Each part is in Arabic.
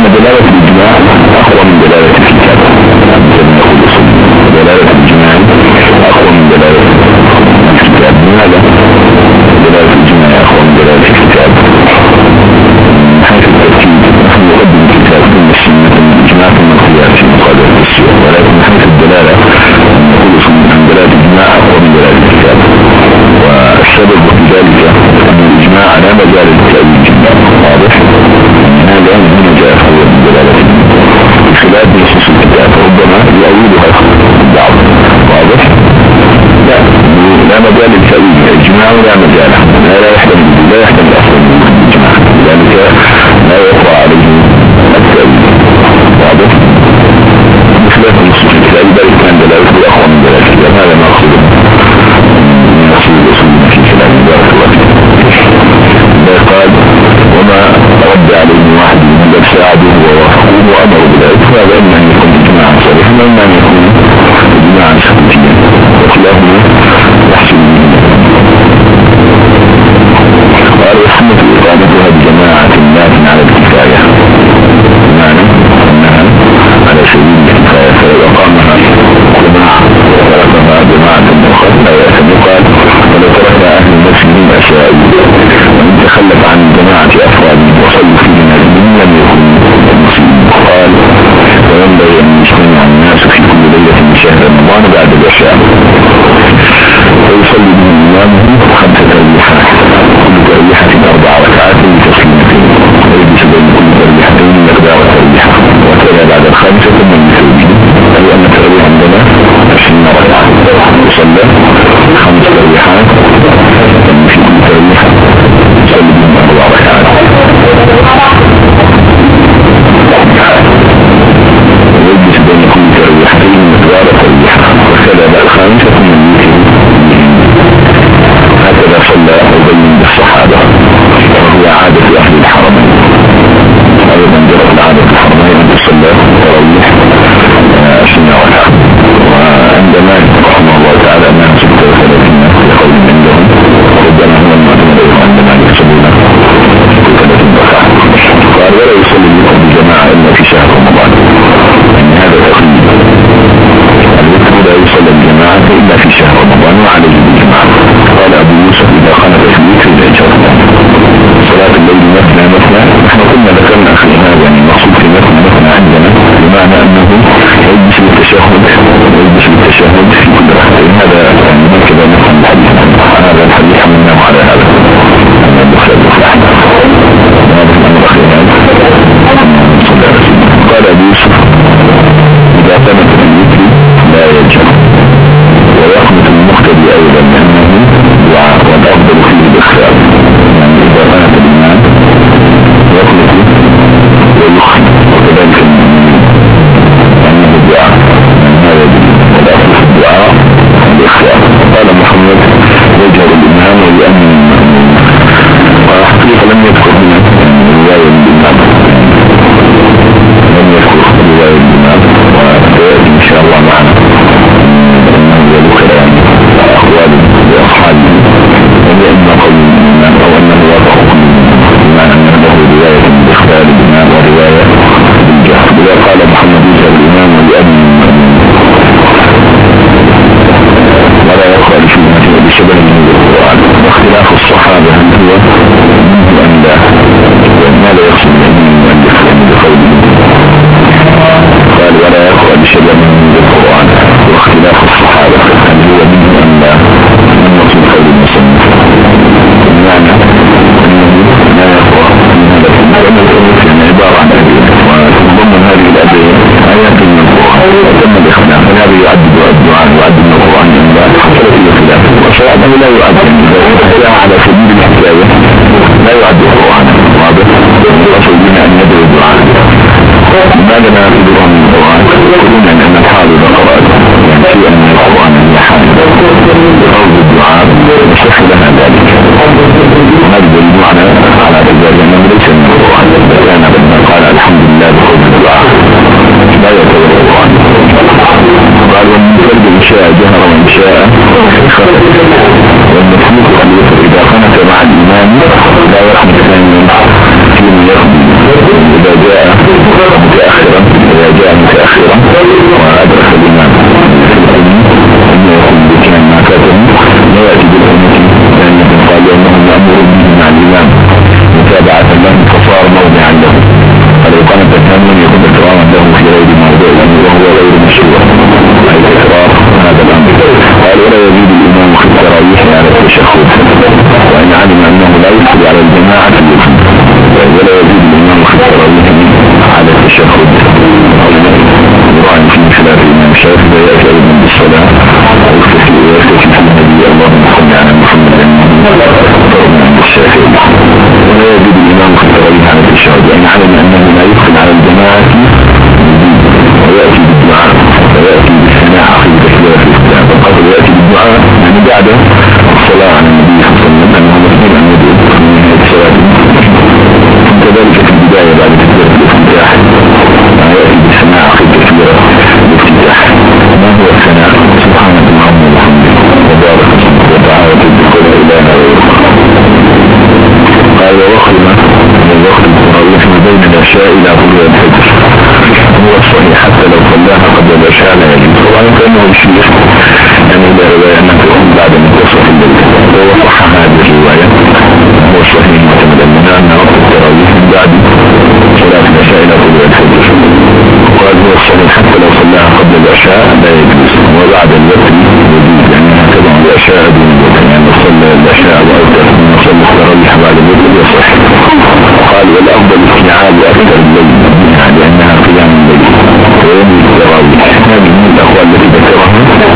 دلالة الإجماع أقوى من دلالة الكتاب. دلالة الإجماع أقوى من دلالة الكتاب. لماذا؟ دلالة الإجماع أقوى من دلالة الكتاب من حيث الترتيب نحن نقدم الكتاب ثم السنة ثم الإجماع ثم القياس في مقابل التفسير، ولكن من حيث الدلالة نقول أن دلالة الإجماع أقوى من دلالة الكتاب. والسبب في ذلك أن الإجماع لا مجال للتأويل جدا واضح، هذا هنا جاء هو من دلالة بخلاف نصوص الكتاب ربما يؤولها البعض واضح. لا مجال للتأويل، الإجماع لا مجال لا يحتمل أصلا الإجماع، ذلك لا يقع عليه التأويل واضح. بخلاف نصوص الكتاب بل كان دلالته أقوى من دلالة الكتاب. هذا ما أقصده من أصول الأصول في كلام بارك الله فيه. قال وما رد عليه واحد من بل ساعده ووافقوه وأمروا بذلك، فهذا إما أن يكون إجماعا صريحا وإما أن يكون إجماعا سكوتيا، وكلاهما يحصل به. قال وسنة إقامتها بجماعة الناس على الكفاية، بمعنى أنها على سبيل الكفاية، فلو أقامها جماعة وتركها جماعة أخرى لا يأثم. قال ولو ترك أهل المسلمين أسائل وإن تخلف عن جماعة أفراد وصلوا فيه نازلين لم يكن المسلمين. قال وينبغي أن يجتمع الناس في كل ليلة من شهر رمضان بعد العشاء ويصلي بهم إمامه 5 تربيحات، كل تربيحة 4 ركعات بتسليمتين، ويجلس بين كل تربيحتين مقدار تربيحة، وكذا بعد الخامسة من المسلمين، أي أن التربيح عندنا 20 ركعة، يصلى 5 تربيحات في كل تربيحة يصلي بهم 4 ركعات، ويجلس بين كل تربيحتين مقدار تربيحة، وكذا بعد الخامسة من المسلمين. هكذا صلى أبي بالصحابة، وهي عادة أهل الحرمين. أيضا جرت عادة الحرمين أن تصلى تراويح 20 ركعة. وعند مالك رحمه الله تعالى أنها 36 لقول عندهم، ربما هو المعتمد عند مالك يصلون 36 ركعة. قال ولا يصلي بكم بجماعة إلا في شهر رمضان، يعني هذا تقييد الوقت لا يصلي الجماعة إلا في شهر رمضان وعليه بالجماعة. قال أبو يوسف إذا خانت الوتر إذا جرت صلاة الليل مثنى مثنى. نحن كنا ذكرنا أخي هذا يعني المقصود في مثنى مثنى عندنا بمعنى أنه يجلس للتشهد في كل ركعتين. هذا هكذا نفهم الحديث، هذا الحديث حملناه على هذا قال أبو يوسف إذا قامت الوتر لا يجهر ويقنط المقتدي أيضا لأنه دعاء والأفضل فيه الإخفاء، يعني إذا قامت الإمام يقنط ويخفي وكذلك أنه دعاء، يعني هذا والأفضل في الدعاء الإخفاء. قال محمد يجهر الإمام ويؤمن، وحقيقة لم يذكر هنا رواية الإمام، لم يذكر رواية الإمام، وسيأتي إن شاء الله معنا أنه يذكر أقوال لأصحابه، وهي إما قول الإمام أو أنه وضعه بمعنى أنه له رواية بالإخبار الإمام ورواية بالجهر. إذا قال محمد يجهر الإمام ويؤمن ولا يقرأ لشبهته بشبه من القرآن. واختلاف الصحابة هل هو منه أم لا، وما لا يقصد من المؤلف بقوله قال ولا يقرأ بشبه من القرآن. واختلاف الصحابة هل هو منه أم لا، من مطلب قول المصنف بمعنى أنه لا يقرأ من هذا الأمر، يعني عبارة عن أدية، وضمن هذه الأدية آيات من القرآن وتم الاختلاف، هل هذا يعد الدعاء يعد من القرآن أم لا، حصل فيه خلاف. وشرعه لا يعد، يعني على سبيل الحكاية لا يعد القرآن واضح، يقصد بنا أن يدعو الدعاء. لماذا لا يعتبرها من القرآن؟ يقولون أن الحافظ قرأت يعني شيئا من القرآن هي حافظة بقول الدعاء يصح لها ذلك، وهذا دليل على ذلك أنه ليس من القرآن، كان لما قال الحمد لله بقول الدعاء لا يعتبر القرآن. قال ومن فرد إن شاء جهر وإن شاء خفت، والمفروض أن يفر إذا خنت مع الإمام لا يخنت ثانيا فيما يخدم إذا جاء الصلاة ويستثني في النبي اللهم صل على محمد فرضنا الشافعي. ولا يجب الإمام في التراويح على التشهد وإن علم أنه لا يدخل على الجماعة ويأتي بالدعاء ويأتي بالثناء عقيدة كبيرة في الإسلام. فقط يأتي بالدعاء يعني بعد الصلاة على النبي صلى الله عليه وسلم أنه مسلم أن يدعو في نهاية الصلاة. كذلك في البداية بعد تكبيرة الافتتاح يأتي بالثناء عقيدة كبيرة الافتتاح. ما هو الثناء؟ سبحانك اللهم وبحمدك وبارك وتعالى بكل إله غيرك. قال ووخلنا من وخل التراويح ما بين العشاء إلى طلوع الفجر هو الصحيح حتى لو صلاها قبل العشاء لا يجوز. طبعا كأنه يشير يعني إلى رواية أنها تكون بعد منتصف الليل وهو صح هذه الرواية. هو الصحيح معتمد أن وقت التراويح من بعد صلاة العشاء إلى طلوع الفجر. قال هو الصحيح حتى لو صلاها قبل العشاء لا يجوز وبعد الوتر يجوز لأنها تبع العشاء دون الوتر يعني صلى العشاء وأوتر من صلى التراويح بعد الوتر يصح. قال والأفضل استيعاب أكثر الليل لأنها قيام الليل ويوم التراويح. هذه من الأقوال التي ذكرها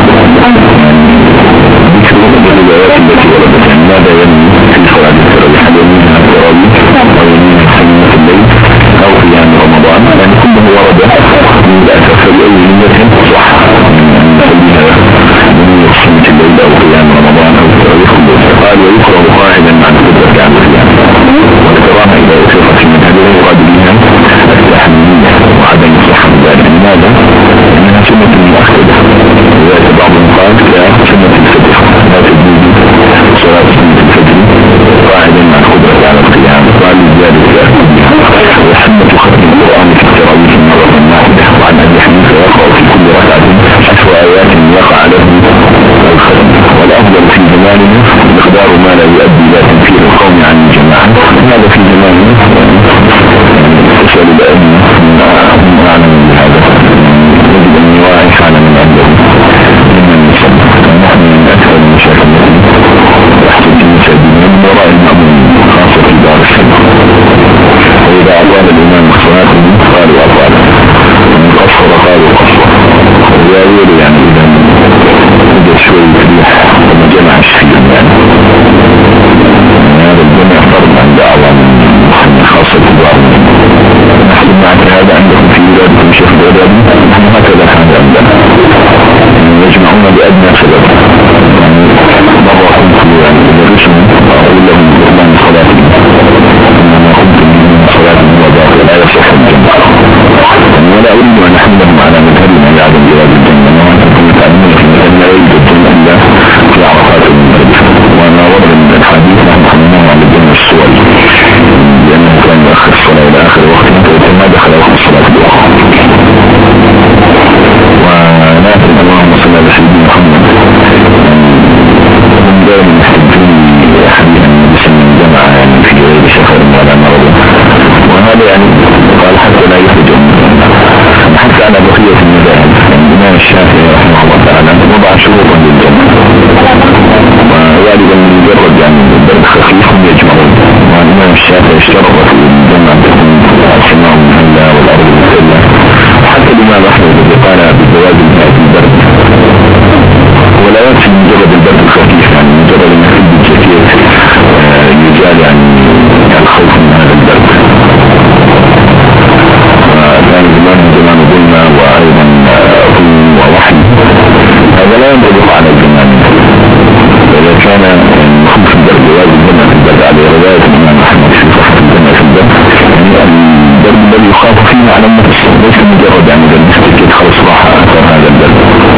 ذكر الروايات التي وردت عن ماذا ينمي في صلاة التراويح هل ينميها التراويح أو ينميها سنة الليل أو قيام رمضان يعني كله ورد من الأسف فلأي نية صح نسميها ينمي سنة الليل أو قيام رمضان أو التراويح. قال ويقرأ قاعدا مع القدرة على القيام والكراهة إذا أطلقت في مذهبه يراد بها التحميمية وعدم صحة ذلك. لماذا؟ لأنها سنة مؤكدة وذلك بعضهم قال كسنة الفجر لا تجوز صلاة سنة الفجر قاعدا مع القدرة على القيام. قال لذلك وسنة ختم القرآن في التراويح مرة واحدة. وعن أبي حنيفة يقرأ في كل ركعة 10 آيات يقع له الختم. والأفضل في زماننا مقدار ما لا يؤدي إلى تنفير القوم عن الجماعة. هذا في زماننا تسأل الأئمة من أعلم بهذا يجب أن يراعي فعلا من عنده ممن يصلي. ونحن من أكثر المشاكل التي تحصل في المساجد من وراء المأمون خاصة في دار السنة. وإذا أطال الإمام الصلاة قالوا أطال ومن قصر قالوا قصر ويقول يعني إذا وجد شوي يفلح وما جمع الشيء يعني هذا الجمع فرض عند أعظم خاصة كبار. نحن معك هذا عندكم في ولادكم شيخ الولاد نحن هكذا هذا عندنا يجمعون بأدنى سبب. مرة قمت يعني يدرسهم وأقول لهم بإعلان صلاة إنما قمت من صلاة وضاق لا يصح الجمع ولا أريد أن أحملهم على مذهبنا لعدم جواز الجنة. وأنتم تعلمون في مذهب لا يوجد الجنة إلا في عرفات المغرب. وأنا ورد من الحديث نحن حملناه على الجنة الصوري لأنه كان يؤخر الصلاة إلى آخر وقت ما دخل وقت الصلاة الأخرى. ونافذ اللهم صل على سيدنا محمد هم دائما يحتجون حديثا بسن الجمع يعني في غير سفر ولا مرض. وهذا يعني قال حتى لا يحتجون حتى على بقية المذاهب. الإمام الشافعي رحمه الله تعالى وضع شروطا للجمع وغالبا من مجرد يعني البرد خفيف هم يجمعون. والإمام الشافعي اشترط في الجمع تكون السماء المهلة والأرض المهلة. وحتى الإمام أحمد الذي قال بجواز الماء البرد ولا يكفي مجرد البرد الخفيف يعني مجرد أن يكون بالجاكيت يجعل يعني الخوف من هذا البرد. كان زمان ظلمة وأيضا ظلم ووحي هذا لا ينطبق على الزمان. وإذا كان خوف البرد واجب الجنة في البرد على رواية الإمام أحمد في صحة الجنة في البرد يعني البرد الذي يخاف فيه على أمة الصلاة ليس مجرد يعني بالمستكيد خلص راح أثر هذا البرد.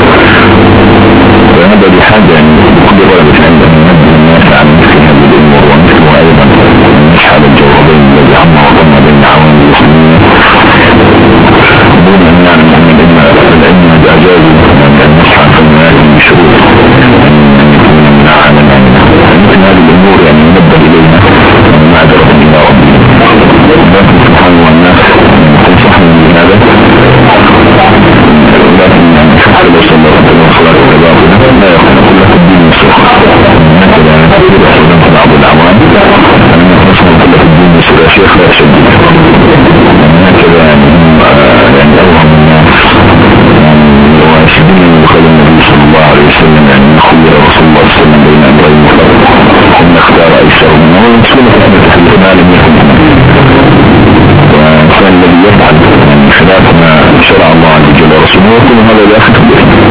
وهذا بحاجة يعني كل رجل عنده ينبه الناس عن مثل هذه الأمور ومثله أيضا مش على الجوابين الذي عم وضمنا بين عوام المسلمين دون أن يعلم أن العلم أجاز أن نصحى في المال بشروط من عالم مثل هذه الأمور يعني ينبه إلينا ومعذرة إلى ربنا. لكن سبحانه والناس تنصحني بهذا لكن يعني حتى لو صلى الله عليه وسلم لا يكون كل وينسون فتنة ما لم يكن وكان الذي يفعل خلاف ما شرع الله عز وجل ورسوله وكل هذا لا يخطئ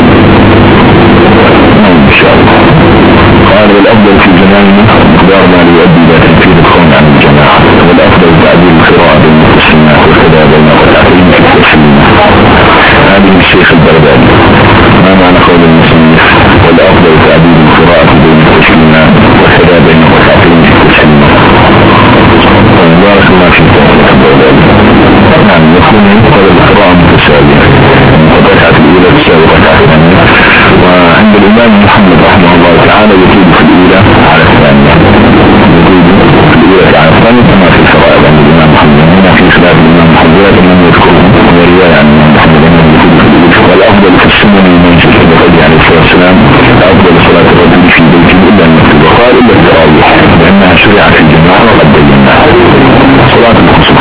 إن شاء الله. قال والأفضل في زماننا مقدار ما يؤدي إلى تنفيذ الكون عن الجماعة، والأفضل تعديل القراءة بين المسلمين والخلاف بين الركعتين في التسليم. هذه الشيخ البرداني. ما معنى قول المسلمين والأفضل تعديل القراءة بين المسلمين والخلاف بين الركعتين في التسليم؟ بارك الله فيكم. نعم يكون ينقل القراءة متساوية، الركعة الأولى تساوي الركعة الثانية، وعند الإمام محمد رحمه الله تعالى يزيد في الأولى على الثانية، يزيد في الأولى على الثانية كما في الفرائض عند الإمام محمد. هنا في خلاف الإمام محمد لكن لم يذكره ورواية عن الإمام محمد أنه يزيد في الأولى. والأفضل في السنن المنزل الرجل عليه الصلاة والسلام أفضل صلاة الرجل في بيته إلا المسجد، وقال إلا التراويح لأنها شرعت في الجماعة وقد بيناها. صلاة الكسوف،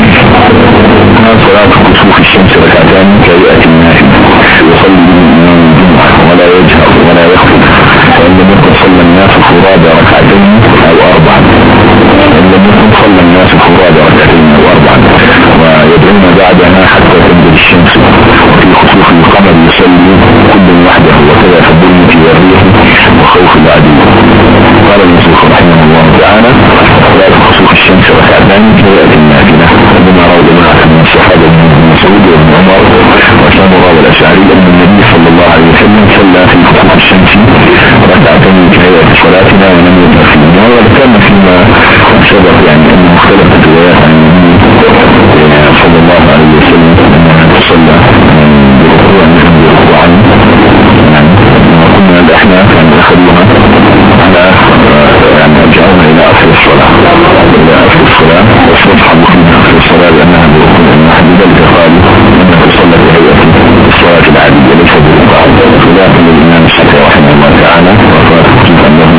صلاة كسوف الشمس ركعتان كهيئة النافلة يصلي بالإمام الجمعة ولا يجهر ولا يخفض، وإن لم يكن صلى الناس فرادى ركعتين أو أربعا، وإن لم يكن صلى الناس فرادى ركعتين أو أربعا، ويدعون بعدها حتى تنزل الشمس. وفي خسوف القمر يصلي كل وحده، وكذا في الظلمة والريح وخوف العدو. قال المسيح رحمه الله تعالى صلاة خسوف الشمس ركعتان كهيئة النافلة، وبما روى جماعة من الصحابة بن مسعود وابن عمر وسمر والأشعري أن النبي صلى الله عليه وسلم صلى في خسوف الشمس ركعتين كهيئة صلاتنا ولم يتر فيها. وكان فيما سبق يعني أنه اختلفت روايات عن النبي صلى الله عليه وسلم أنها تصلى بركوع منهم بركوعا، يعني وكنا الأحناف يعني أخذوها على يعني رجعوها إلى آخر الصلاة، إلى آخر الصلاة وصفحة فيها آخر الصلاة لأنها بركوع واحد، لذلك قالوا أنها تصلى بهيئة الصلاة العادية ليس بركوع. ولكن الإمام الشافعي رحمه الله تعالى وقال خصوصا أنه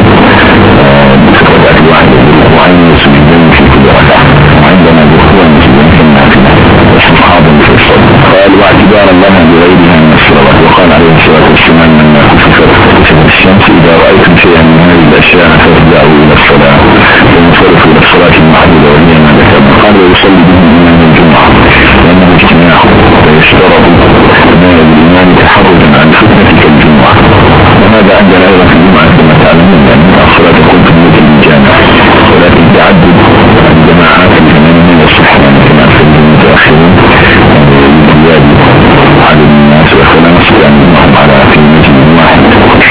بفكرة واحدة بركوعين وسجدين في كل ركعة، وعندنا بركوع مسجدين في النافلة وصفحة في الصلاة. قال واعتبارا لها بغيرها من الصلوات. وقال عليه الصلاة والسلام من خسفت الشمس إذا رأيتم شيئا من هذه الأشياء فارجعوا إلى الصلاة وانصرفوا إلى الصلاة المحدودة وهي ما ذكرنا. قال ويصلي به الإمام الجمعة لأنه اجتماع ويشترط بناء الإمام تحرجا عن فتنة كالجمعة. وهذا عندنا أيضا في الجمعة كما تعلمون لأن الصلاة تكون في المدن الجامع، ولكن تعدد الجماعات الإمامين والصحة كما في المتأخرين يزيد عدد الناس وخلاص لأنهم على في مسجد واحد.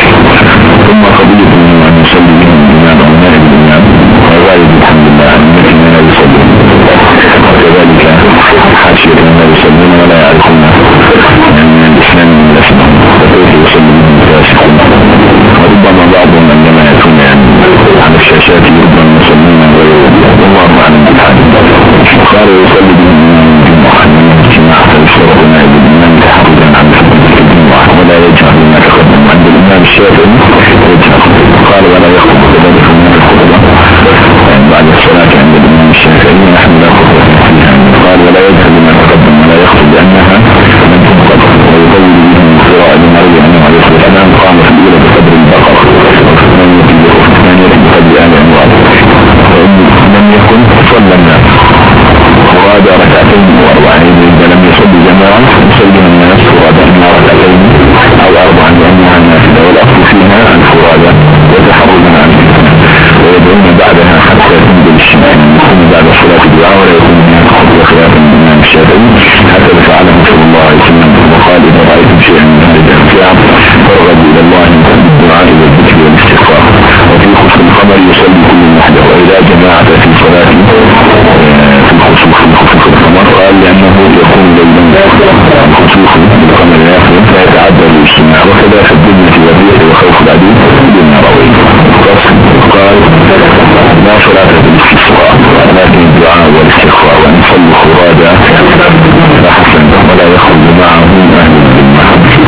ثم قضية أن يصلي بهم الإمام أو نائب الإمام وغاية الحمد لله عن التي لا يصلون، وكذلك حاشية لا يصلون ولا يعرفون من الإسلام من الأسماء وكيف يصلي بهم فاسقون. وربما بعضهم عندما يكون يعني على الشاشات ربما يصلون والله أعلم بالحال. قال يصلي بهم الجمعة من اجتماع فيشترط نائب الإمام تحرجا عن فتنة الجمعة ولا يجهر بما تقدم. عند الإمام الشافعي يجهر. قال ولا يخطب كذلك من الخطبة يعني بعد الصلاة عند الإمام الشافعي نحن لا خطبة فيها. قال ولا يجهر بما تقدم ولا يخطب لأنها لم تنقطع. ويطول بهم القراءة لمروي عنه عليه الصلاة والسلام قام في الأولى بقدر البقرة وفي الثانية بقدر آل عمران، وإن لم يكن صلى الناس فرادى ركعتين وأربعين. إذا لم يصلي جماعة يصلي الناس فرادى ركعتين أو أربعا لأنها النافلة، والأصل فيها الفرادى يتحرجون عن الفتنة ويدعون بعدها حتى تنزل الشمس. يكون بعد صلاة الدعاء ولا يكون هناك خطوة خلاف الإمام الشافعي حتى فعله صلى الله عليه وسلم. وقال إذا رأيتم شيئا من هذه الأشياء فارغبوا إلى الله بالدعاء والذكر والاستغفار. وفي خسف القمر يصلي كل وحده، وإذا جماعة في صلاة في خسوف القمر قال لأنه يكون ليلا خسوف القمر يأخذ فيتعدى الاجتماع، وكذا في الدنيا والريح وخوف العدو بدون روي. قال لا صلاة بالاستسقاء ولكن الدعاء والاستغفار، وأن يصلي فرادى فحسن ولا يخرج معه أهل الذمة.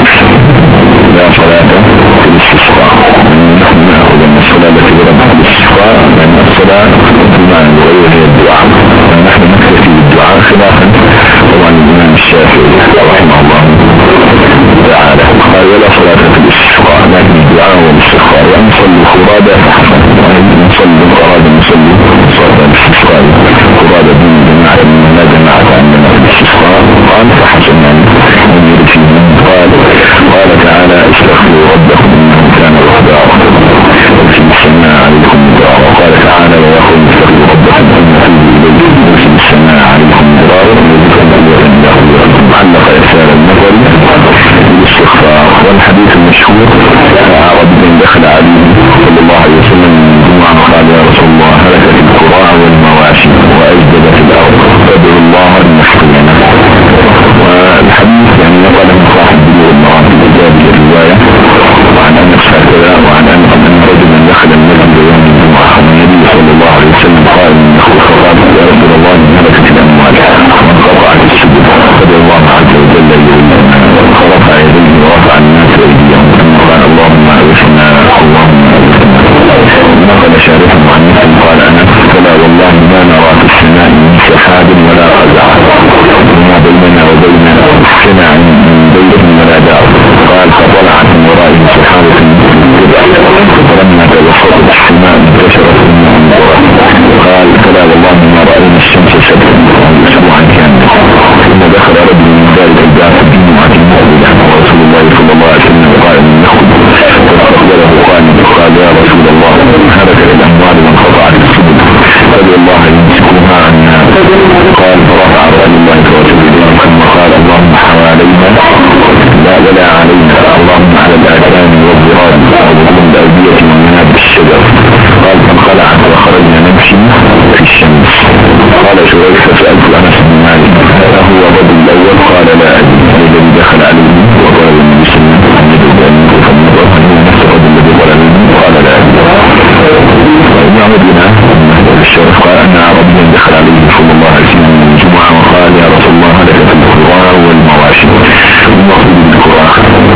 لا صلاة في الاستسقاء. نحن نأخذ أن الصلاة التي ورد الاستسقاء لأن الصلاة بمعنى الغير هي الدعاء، ونحن نكتفي بالدعاء خلافا طبعا الإمام الشافعي رحمه الله تعالى. قال ولا صلاة في الاستسقاء لكن الدعاء والاستغفار، وأن يصلي فرادى فحسن، وأن يصلي فرادى يصلي دخل عليه صلى الله عليه وسلم الجمعة قال يا رسول الله هلكت القراء والمواشي وأجدبت الأرض فادعوا الله المحسنين. والحديث يعني نقله صاحب بلوغ المرام في هذه الرواية وعن أنس هكذا وعن أنس أن رجلا دخل المسجد يوم الجمعة والنبي صلى الله عليه وسلم قال فقال يا رسول الله هلكت الأموال وانقطعت السبل فادعوا الله عز وجل فرفع يديه ورفع الناس أيديهم ثم قال اللهم أغثنا اللهم أغثنا. نقل شارح عن مسلم قال أنس فلا والله ما نرى في السماء من سحاب ولا قزع وما بيننا وبين السماء من بيت ولا دار. قال فطلعت من ورائه سحابة فلما توسطت السماء انتشرت قال فلا والله ما رأينا الشمس سبتا أسبوعا كاملا. ثم دخل رجل من ذلك الباب في الجمعة المقبلة ورسول الله صلى الله عليه وسلم قال من يخرج فاستقبله قال يا رسول الله هلكت الأموال وانقطعت السبل فادعوا الله يمسكوها عنا. قال فرفع رسول الله ورسوله إليه ثم قال اللهم حوالينا لا ولا علينا اللهم على الآكام والضراب وبطون الأودية ومنابت الشجر. قال فانخلعت وخرجنا نمشي في الشمس. قال شريك فسألت أنس بن مالك هو الرجل الأول قال لا أدري الذي دخل عليه وطلب النبي صلى الله عليه وسلم فنظر هل هو نفس الرجل الذي طلب منه قال لا أدري. وابن عمدنا الشرف قال أن عربيا دخل عليه صلى الله عليه وسلم من الجمعة وقال يا رسول الله هلكت القراء والمواشي. المقصود بالقراء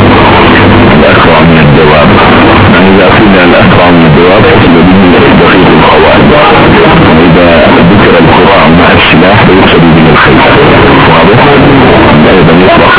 الأكرع من الدواب يعني إذا قيل الأكرع من الدواب فصل به دقيق الخوارج وإذا ذكر القراء مع السلاح فيقصد به الخيل واضح أيضا يطلق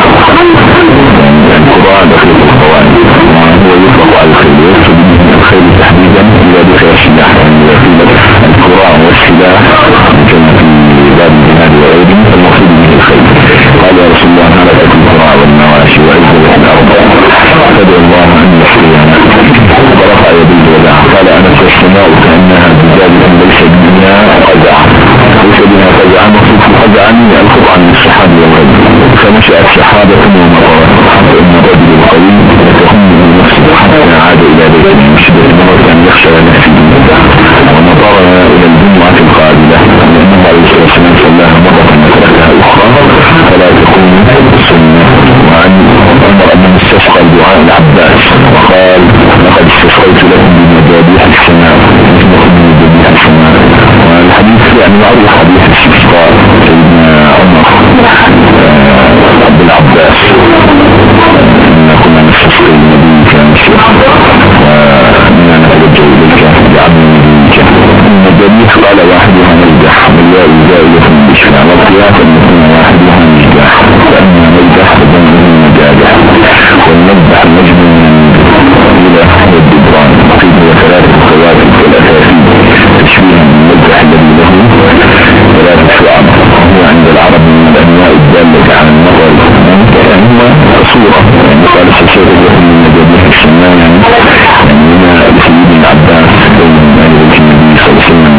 القراء دقيق الخوارج وهو يطلق على الخيل ويقصد به الخيل تحديدا إذا ذكر السلاح يعني إذا قيل القراء والسلاح كما في باب الجهاد وغيره فالمقصود به الخيل. قال يا رسول الله هلكت القراء والمواشي وأجدبت الأرض فادعوا الله أن يحيينا. ورفع يديه ودعا قال أنس السماء كأنها زجاجة ليس بها قزع ليس بها قزع مخصوص قزعا القطع من السحاب والغيب فنشأت سحابة ومطرت حتى إن الرجل القوي يتهم بنفسه حتى عاد إلى بيته من شدة المرض أن يخشى نفسه ونظرنا إلى الجمعة القادمة لأنه عليه الصلاة والسلام صلاها مرة وتركها أخرى فلا تكون سنة. وعن عمر أنه استسقى الدعاء العباس وقال لقد استسقيت لكم بمجابيح السماء مثلكم بمجابيح السماء. والحديث يعني معروف حديث استسقاء سيدنا عمر عبد العباس إن كنا نستسقي النبي كان مسيح ومنا نتوجه إليك بعبد نبيك. المجابيح قال واحدها مجدح والياء زائدة بالإشفاع والقياس أن يكون واحدها مجدح فأما مجدح فضمه المجادح والمجدح المجنون إلى والدبران قيل وثلاثة خواتم كالأساسي تشبيها من المجدح الذي له ثلاثة شعب وهو عند العرب من الأنواع الدالة على النظر يعني هو صورة يعني قال السلسلة لهم من مجابيح السماء يعني لما لسيد العباس من أهل النبي صلى الله عليه وسلم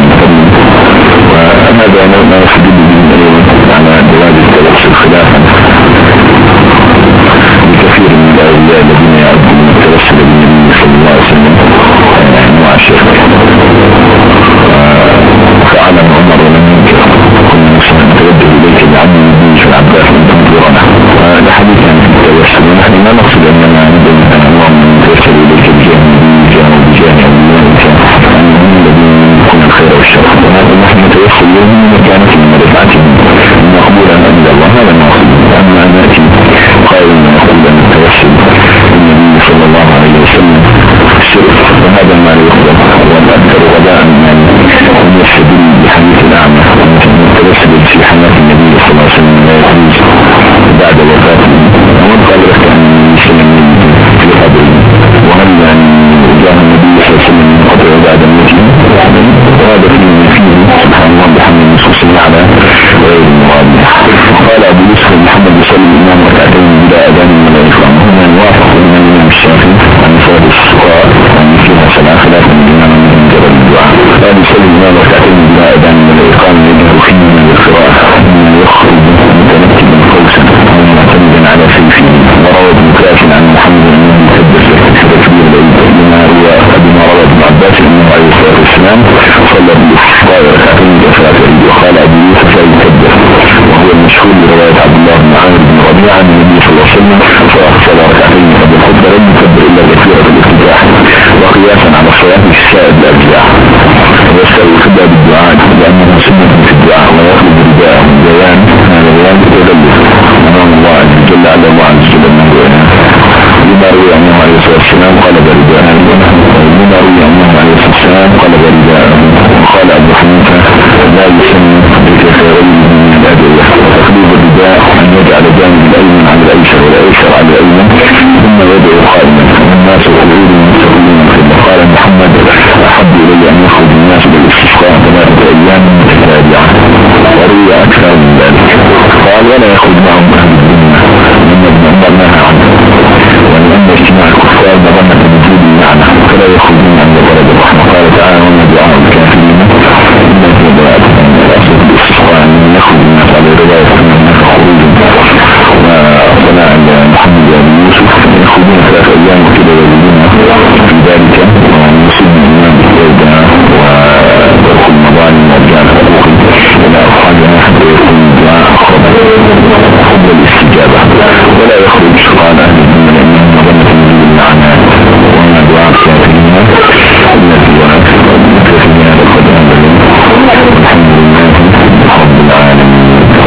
وهذا ما يحدد به على جواز التوسل خلافا لكثير من الأولياء الذين يعرفون التوسل بالنبي صلى الله عليه وسلم أنواع الشرك. فعلم عمر ولم ينكر كل مسلم نتوجه إليك بعبد النبي في العباس من تنظرنا. هذا حديث عن التوسل ونحن لا نقصد أننا نبدأ أن الله نتوسل إليك بجاه النبي وبجاه الله الذي يكون الخير والشر وهذا نحن نتوسل لهم مكانة من رفعتهم مقبولا عند الله هذا المقصود. أما أن نأتي قائلا نقول أن التوسل النبي صلى الله عليه وسلم الشرك وهذا ما لا يقبل والأكثر غداء من يستدل بحديث الأعمى التوسل في حياة النبي صلى الله عليه وسلم لا يجوز بعد وفاته ومن قال لك أن يسلم في قبره وهل أن جاء النبي صلى الله عليه وسلم من قبره بعد موته وهذا فيه سبحان الله بحمد النصوص على غير المراد. قال أبو يوسف محمد صلى يعني النبي صلى الله عليه وسلم فأخذ ركعتين قبل الخطبة لم يكبر إلا تكبيرة الافتتاح وقياسا على الصلاة في سائر الأجزاء، ويستوي الخطبة بالدعاء لأنه سنة في الدعاء، ويطلب رداءه من بيان هذا بيان تدلل أمام الله عز وجل على الله عز وجل من دونه، لما روي عنه عليه الصلاة والسلام قلب رداءه، لما روي عنه عليه الصلاة والسلام قلب رداءه. وقال أبو حنيفة لا يسمى بكثيرين من الأدلة، وتقليب الرداء أن يجعل جانب الأيمن على الأيسر والأيسر على الأيمن ثم يدعو قائما، والناس قعود مستقيمين. قال محمد أحب إلي أن يخرج الناس بالاستسقاء 3 أيام متتابعة، وروي أكثر من ذلك. قال ولا يخرج معهم أهل